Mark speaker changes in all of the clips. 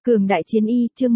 Speaker 1: Cường đại chiến y, chương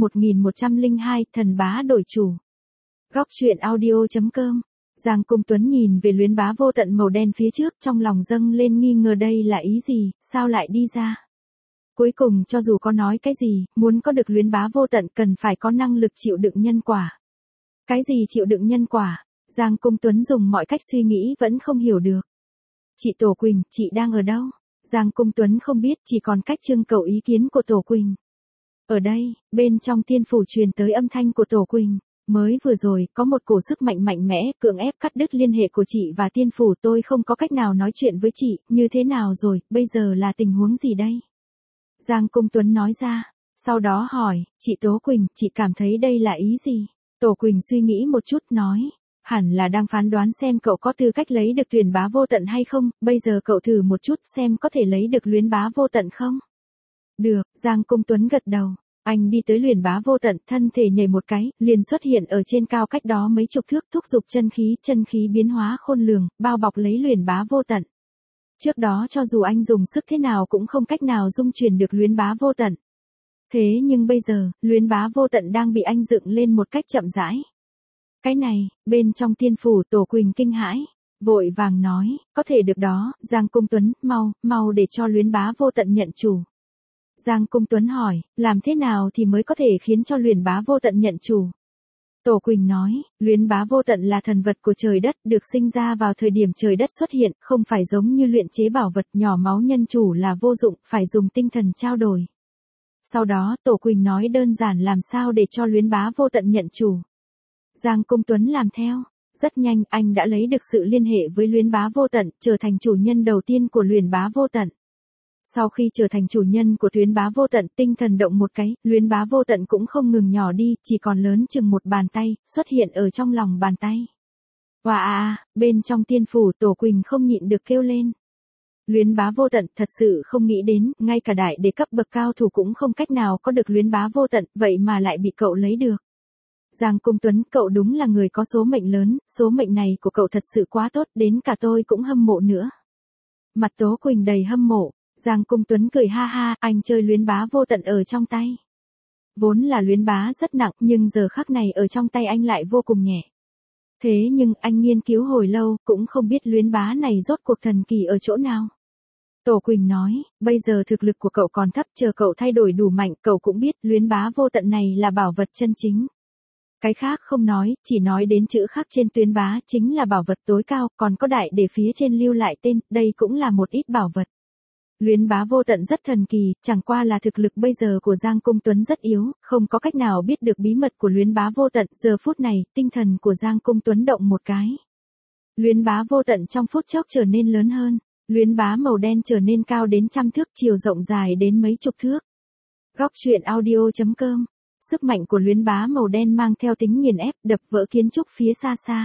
Speaker 1: 1102, thần bá đổi chủ. Góc truyện audio.com. Giang Cung Tuấn nhìn về luyến bá vô tận màu đen phía trước, trong lòng dâng lên nghi ngờ đây là ý gì, sao lại đi ra. Cuối cùng cho dù có nói cái gì, muốn có được luyến bá vô tận cần phải có năng lực chịu đựng nhân quả. Cái gì chịu đựng nhân quả? Giang Cung Tuấn dùng mọi cách suy nghĩ vẫn không hiểu được. Chị Tổ Quỳnh, chị đang ở đâu? Giang Cung Tuấn không biết, chỉ còn cách trưng cầu ý kiến của Tổ Quỳnh. Ở đây, bên trong tiên phủ truyền tới âm thanh của Tổ Quỳnh. Mới vừa rồi, có một cổ sức mạnh mạnh mẽ, cưỡng ép cắt đứt liên hệ của chị và tiên phủ, tôi không có cách nào nói chuyện với chị, như thế nào rồi, bây giờ là tình huống gì đây? Giang Cung Tuấn nói ra, sau đó hỏi, chị Tố Quỳnh, chị cảm thấy đây là ý gì? Tổ Quỳnh suy nghĩ một chút nói, hẳn là đang phán đoán xem cậu có tư cách lấy được luyến bá vô tận hay không, bây giờ cậu thử một chút xem có thể lấy được luyến bá vô tận không? Được, Giang Cung Tuấn gật đầu. Anh đi tới luyện bá vô tận, thân thể nhảy một cái, liền xuất hiện ở trên cao cách đó mấy chục thước, thúc giục chân khí biến hóa khôn lường, bao bọc lấy luyện bá vô tận. Trước đó cho dù anh dùng sức thế nào cũng không cách nào dung chuyển được luyến bá vô tận. Thế nhưng bây giờ, luyến bá vô tận đang bị anh dựng lên một cách chậm rãi. Cái này, bên trong tiên phủ Tổ Quỳnh kinh hãi, vội vàng nói, có thể được đó, Giang Cung Tuấn, mau để cho luyến bá vô tận nhận chủ. Giang Cung Tuấn hỏi, làm thế nào thì mới có thể khiến cho luyến bá vô tận nhận chủ? Tổ Quỳnh nói, luyến bá vô tận là thần vật của trời đất, được sinh ra vào thời điểm trời đất xuất hiện, không phải giống như luyện chế bảo vật nhỏ máu nhân chủ là vô dụng, phải dùng tinh thần trao đổi. Sau đó, Tổ Quỳnh nói đơn giản làm sao để cho luyến bá vô tận nhận chủ. Giang Cung Tuấn làm theo. Rất nhanh, anh đã lấy được sự liên hệ với luyến bá vô tận, trở thành chủ nhân đầu tiên của luyến bá vô tận. Sau khi trở thành chủ nhân của luyến bá vô tận, tinh thần động một cái, luyến bá vô tận cũng không ngừng nhỏ đi, chỉ còn lớn chừng một bàn tay, xuất hiện ở trong lòng bàn tay. Wow, bên trong tiên phủ Tổ Quỳnh không nhịn được kêu lên. Luyến bá vô tận, thật sự không nghĩ đến, ngay cả đại đế cấp bậc cao thủ cũng không cách nào có được luyến bá vô tận, vậy mà lại bị cậu lấy được. Giang Cung Tuấn, cậu đúng là người có số mệnh lớn, số mệnh này của cậu thật sự quá tốt, đến cả tôi cũng hâm mộ nữa. Mặt Tố Quỳnh đầy hâm mộ. Giang Cung Tuấn cười ha ha, anh chơi luyến bá vô tận ở trong tay. Vốn là luyến bá rất nặng, nhưng giờ khắc này ở trong tay anh lại vô cùng nhẹ. Thế nhưng anh nghiên cứu hồi lâu, cũng không biết luyến bá này rốt cuộc thần kỳ ở chỗ nào. Tổ Quỳnh nói, bây giờ thực lực của cậu còn thấp, chờ cậu thay đổi đủ mạnh, cậu cũng biết luyến bá vô tận này là bảo vật chân chính. Cái khác không nói, chỉ nói đến chữ khắc trên tuyến bá chính là bảo vật tối cao, còn có đại để phía trên lưu lại tên, đây cũng là một ít bảo vật. Luyến bá vô tận rất thần kỳ, chẳng qua là thực lực bây giờ của Giang Cung Tuấn rất yếu, không có cách nào biết được bí mật của luyến bá vô tận. Giờ phút này, tinh thần của Giang Cung Tuấn động một cái. Luyến bá vô tận trong phút chốc trở nên lớn hơn, luyến bá màu đen trở nên cao đến trăm thước, chiều rộng dài đến mấy chục thước. Góc truyện audio.com. Sức mạnh của luyến bá màu đen mang theo tính nghiền ép, đập vỡ kiến trúc phía xa xa.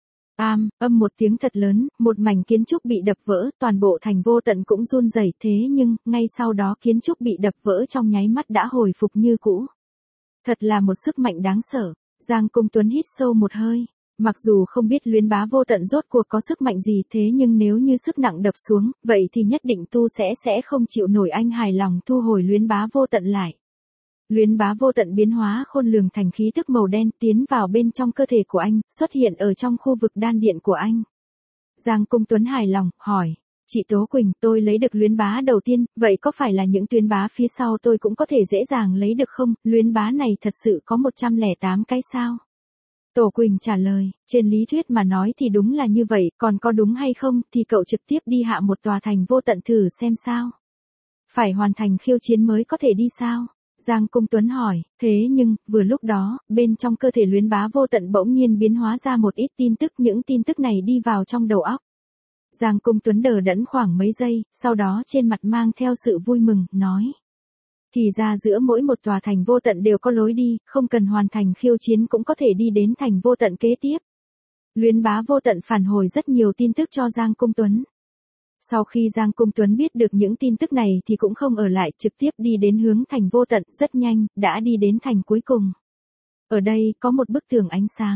Speaker 1: Âm một tiếng thật lớn, một mảnh kiến trúc bị đập vỡ, toàn bộ thành vô tận cũng run rẩy, thế nhưng, ngay sau đó kiến trúc bị đập vỡ trong nháy mắt đã hồi phục như cũ. Thật là một sức mạnh đáng sợ. Giang Cung Tuấn hít sâu một hơi. Mặc dù không biết luyến bá vô tận rốt cuộc có sức mạnh gì, thế nhưng nếu như sức nặng đập xuống, vậy thì nhất định tu sẽ không chịu nổi. Anh hài lòng thu hồi luyến bá vô tận lại. Luyến bá vô tận biến hóa khôn lường thành khí tức màu đen tiến vào bên trong cơ thể của anh, xuất hiện ở trong khu vực đan điện của anh. Giang Cung Tuấn hài lòng, hỏi, chị Tố Quỳnh, tôi lấy được luyến bá đầu tiên, vậy có phải là những tuyến bá phía sau tôi cũng có thể dễ dàng lấy được không? Luyến bá này thật sự có 108 cái sao? Tổ Quỳnh trả lời, trên lý thuyết mà nói thì đúng là như vậy, còn có đúng hay không thì cậu trực tiếp đi hạ một tòa thành vô tận thử xem sao. Phải hoàn thành khiêu chiến mới có thể đi sao? Giang Cung Tuấn hỏi, thế nhưng, vừa lúc đó, bên trong cơ thể luyến bá vô tận bỗng nhiên biến hóa ra một ít tin tức, những tin tức này đi vào trong đầu óc. Giang Cung Tuấn đờ đẫn khoảng mấy giây, sau đó trên mặt mang theo sự vui mừng, nói. Thì ra giữa mỗi một tòa thành vô tận đều có lối đi, không cần hoàn thành khiêu chiến cũng có thể đi đến thành vô tận kế tiếp. Luyến bá vô tận phản hồi rất nhiều tin tức cho Giang Cung Tuấn. Sau khi Giang Cung Tuấn biết được những tin tức này thì cũng không ở lại, trực tiếp đi đến hướng thành vô tận, rất nhanh, đã đi đến thành cuối cùng. Ở đây, có một bức tường ánh sáng.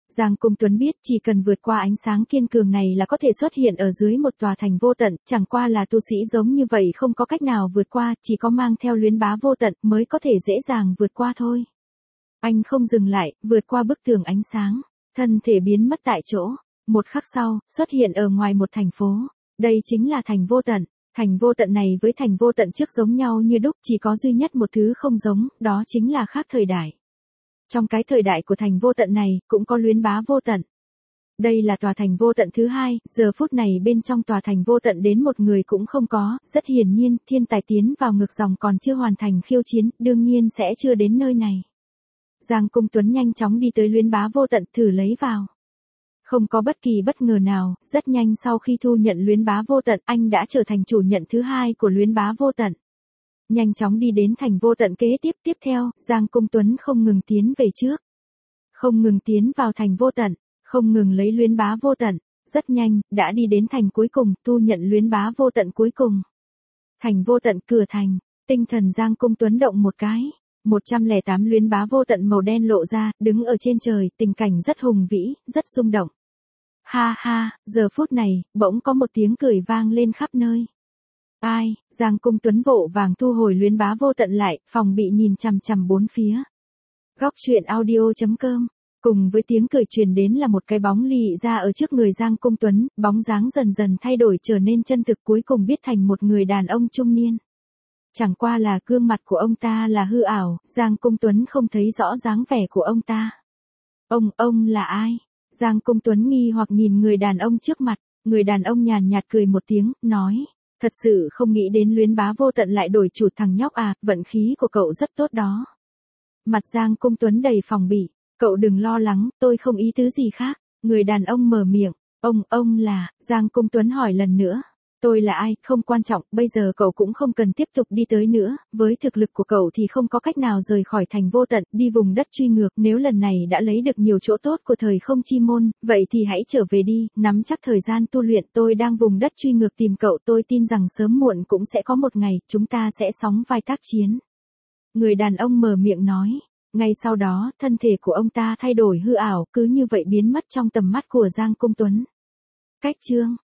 Speaker 1: Giang Cung Tuấn biết chỉ cần vượt qua ánh sáng kiên cường này là có thể xuất hiện ở dưới một tòa thành vô tận, chẳng qua là tu sĩ giống như vậy không có cách nào vượt qua, chỉ có mang theo luyến bá vô tận mới có thể dễ dàng vượt qua thôi. Anh không dừng lại, vượt qua bức tường ánh sáng, thân thể biến mất tại chỗ. Một khắc sau, xuất hiện ở ngoài một thành phố. Đây chính là thành vô tận. Thành vô tận này với thành vô tận trước giống nhau như đúc, chỉ có duy nhất một thứ không giống, đó chính là khác thời đại. Trong cái thời đại của thành vô tận này, cũng có luyến bá vô tận. Đây là tòa thành vô tận thứ hai, giờ phút này bên trong tòa thành vô tận đến một người cũng không có, rất hiển nhiên, thiên tài tiến vào ngược dòng còn chưa hoàn thành khiêu chiến, đương nhiên sẽ chưa đến nơi này. Giang Cung Tuấn nhanh chóng đi tới luyến bá vô tận thử lấy vào. Không có bất kỳ bất ngờ nào, rất nhanh sau khi thu nhận luyến bá vô tận, anh đã trở thành chủ nhận thứ hai của luyến bá vô tận. Nhanh chóng đi đến thành vô tận kế tiếp theo, Giang Cung Tuấn không ngừng tiến về trước. Không ngừng tiến vào thành vô tận, không ngừng lấy luyến bá vô tận, rất nhanh, đã đi đến thành cuối cùng, thu nhận luyến bá vô tận cuối cùng. Thành vô tận cửa thành, tinh thần Giang Cung Tuấn động một cái. 108 luyến bá vô tận màu đen lộ ra, đứng ở trên trời, tình cảnh rất hùng vĩ, rất rung động. Ha ha, giờ phút này, bỗng có một tiếng cười vang lên khắp nơi. Ai, Giang Cung Tuấn vội vàng thu hồi luyến bá vô tận lại, phòng bị nhìn chằm chằm bốn phía. Góc truyện audio.com. Cùng với tiếng cười truyền đến là một cái bóng lì ra ở trước người Giang Cung Tuấn, bóng dáng dần dần thay đổi trở nên chân thực cuối cùng biết thành một người đàn ông trung niên. Chẳng qua là gương mặt của ông ta là hư ảo, Giang Cung Tuấn không thấy rõ dáng vẻ của ông ta. Ông là ai? Giang Cung Tuấn nghi hoặc nhìn người đàn ông trước mặt, người đàn ông nhàn nhạt cười một tiếng, nói, thật sự không nghĩ đến luyến bá vô tận lại đổi chủ thằng nhóc à, vận khí của cậu rất tốt đó. Mặt Giang Cung Tuấn đầy phòng bị, cậu đừng lo lắng, tôi không ý tứ gì khác. Người đàn ông mở miệng, ông là, Giang Cung Tuấn hỏi lần nữa. Tôi là ai, không quan trọng, bây giờ cậu cũng không cần tiếp tục đi tới nữa, với thực lực của cậu thì không có cách nào rời khỏi thành vô tận, đi vùng đất truy ngược, nếu lần này đã lấy được nhiều chỗ tốt của thời không chi môn, vậy thì hãy trở về đi, nắm chắc thời gian tu luyện, tôi đang vùng đất truy ngược tìm cậu, tôi tin rằng sớm muộn cũng sẽ có một ngày, chúng ta sẽ sóng vai tác chiến. Người đàn ông mở miệng nói, ngay sau đó, thân thể của ông ta thay đổi hư ảo, cứ như vậy biến mất trong tầm mắt của Giang Cung Tuấn. Cách chương